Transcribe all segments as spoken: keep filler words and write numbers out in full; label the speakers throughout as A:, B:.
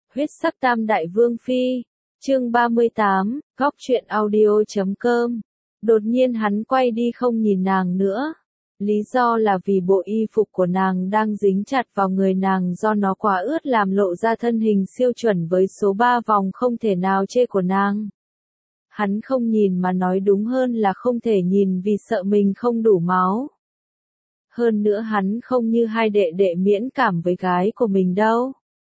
A: Huyết sắc tam đại vương phi, chương ba mươi tám, góc truyện audio chấm com. Đột nhiên hắn quay đi không nhìn nàng nữa. Lý do là vì bộ y phục của nàng đang dính chặt vào người nàng do nó quá ướt làm lộ ra thân hình siêu chuẩn với số ba vòng không thể nào chê của nàng. Hắn không nhìn mà nói đúng hơn là không thể nhìn vì sợ mình không đủ máu. Hơn nữa hắn không như hai đệ đệ miễn cảm với gái của mình đâu.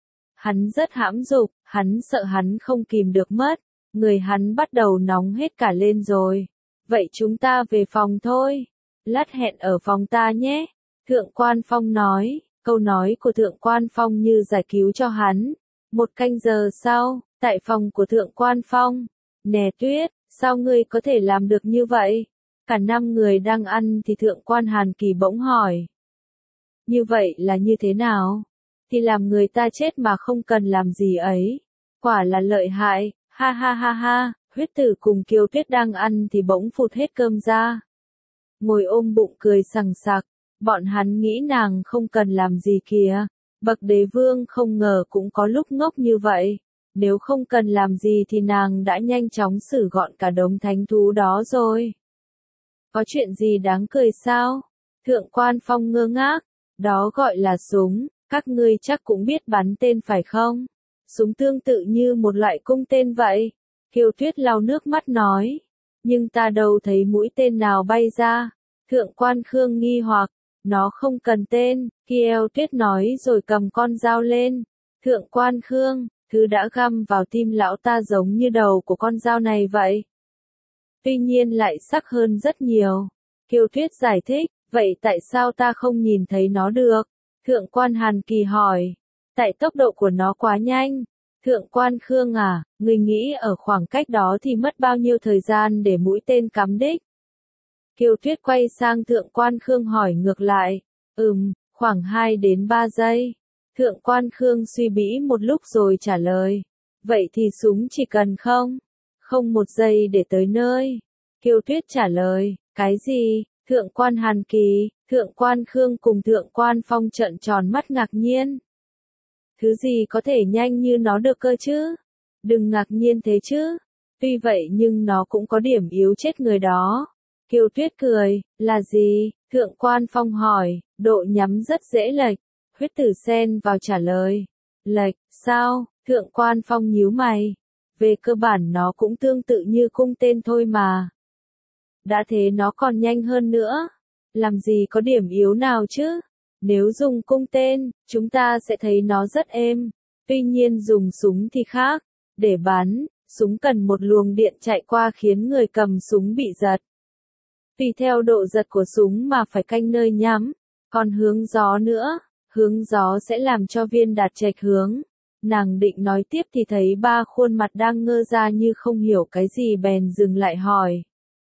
A: Hắn rất hãm dục, hắn sợ hắn không kìm được mất, người hắn bắt đầu nóng hết cả lên rồi. Vậy chúng ta về phòng thôi. Lát hẹn ở phòng ta nhé. Thượng Quan Phong nói, câu nói của Thượng Quan Phong như giải cứu cho hắn. Một canh giờ sau, tại phòng của Thượng Quan Phong. Nè Tuyết, sao ngươi có thể làm được như vậy? Cả năm người đang ăn thì Thượng Quan Hàn Kỳ bỗng hỏi. Như vậy là như thế nào? Thì làm người ta chết mà không cần làm gì ấy. Quả là lợi hại, ha ha ha ha, Huyết Tử cùng Kiều Tuyết đang ăn thì bỗng phụt hết cơm ra. Ngồi ôm bụng cười sằng sặc, bọn hắn nghĩ nàng không cần làm gì kìa. Bậc đế vương không ngờ cũng có lúc ngốc như vậy. Nếu không cần làm gì thì nàng đã nhanh chóng xử gọn cả đống thánh thú đó rồi. Có chuyện gì đáng cười sao? Thượng Quan Phong ngơ ngác, đó gọi là súng, các ngươi chắc cũng biết bắn tên phải không? Súng tương tự như một loại cung tên vậy. Kiều Tuyết lau nước mắt nói, nhưng ta đâu thấy mũi tên nào bay ra. Thượng Quan Khương nghi hoặc, nó không cần tên, Kiều Tuyết nói rồi cầm con dao lên. Thượng Quan Khương, thứ đã găm vào tim lão ta giống như đầu của con dao này vậy. Tuy nhiên lại sắc hơn rất nhiều. Kiều Tuyết giải thích, vậy tại sao ta không nhìn thấy nó được? Thượng Quan Hàn Kỳ hỏi, tại tốc độ của nó quá nhanh. Thượng Quan Khương à, người nghĩ ở khoảng cách đó thì mất bao nhiêu thời gian để mũi tên cắm đích? Kiều Tuyết quay sang Thượng Quan Khương hỏi ngược lại, ừm, khoảng hai đến ba giây. Thượng Quan Khương suy bĩ một lúc rồi trả lời, vậy thì súng chỉ cần không? Không một giây để tới nơi. Kiều Tuyết trả lời, cái gì? Thượng Quan Hàn Kỳ, Thượng Quan Khương cùng Thượng Quan Phong trợn tròn mắt ngạc nhiên. Thứ gì có thể nhanh như nó được cơ chứ? Đừng ngạc nhiên thế chứ. Tuy vậy nhưng nó cũng có điểm yếu chết người đó. Kiều Tuyết cười, là gì? Thượng Quan Phong hỏi, độ nhắm rất dễ lệch. Huyết Tử xen vào trả lời. Lệch, sao? Thượng Quan Phong nhíu mày. Về cơ bản nó cũng tương tự như cung tên thôi mà. Đã thế nó còn nhanh hơn nữa. Làm gì có điểm yếu nào chứ? Nếu dùng cung tên, chúng ta sẽ thấy nó rất êm. Tuy nhiên dùng súng thì khác. Để bắn, súng cần một luồng điện chạy qua khiến người cầm súng bị giật. Tùy theo độ giật của súng mà phải canh nơi nhắm. Còn hướng gió nữa, hướng gió sẽ làm cho viên đạt chệch hướng. Nàng định nói tiếp thì thấy ba khuôn mặt đang ngơ ra như không hiểu cái gì bèn dừng lại hỏi.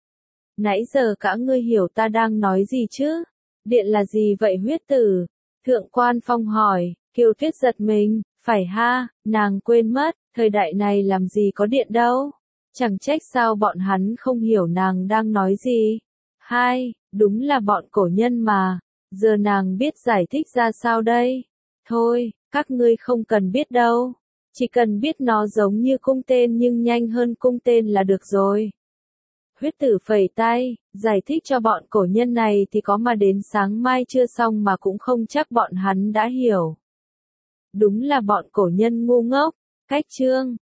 A: Nãy giờ cả ngươi hiểu ta đang nói gì chứ? Điện là gì vậy Huyết Tử? Thượng Quan Phong hỏi. Kiều Tuyết giật mình, phải ha, nàng quên mất, thời đại này làm gì có điện đâu. Chẳng trách sao bọn hắn không hiểu nàng đang nói gì. Hai, đúng là bọn cổ nhân mà. Giờ nàng biết giải thích ra sao đây? Thôi, các ngươi không cần biết đâu. Chỉ cần biết nó giống như cung tên nhưng nhanh hơn cung tên là được rồi. Huyết Tử phẩy tay, giải thích cho bọn cổ nhân này thì có mà đến sáng mai chưa xong mà cũng không chắc bọn hắn đã hiểu. Đúng là bọn cổ nhân ngu ngốc. Cách chương.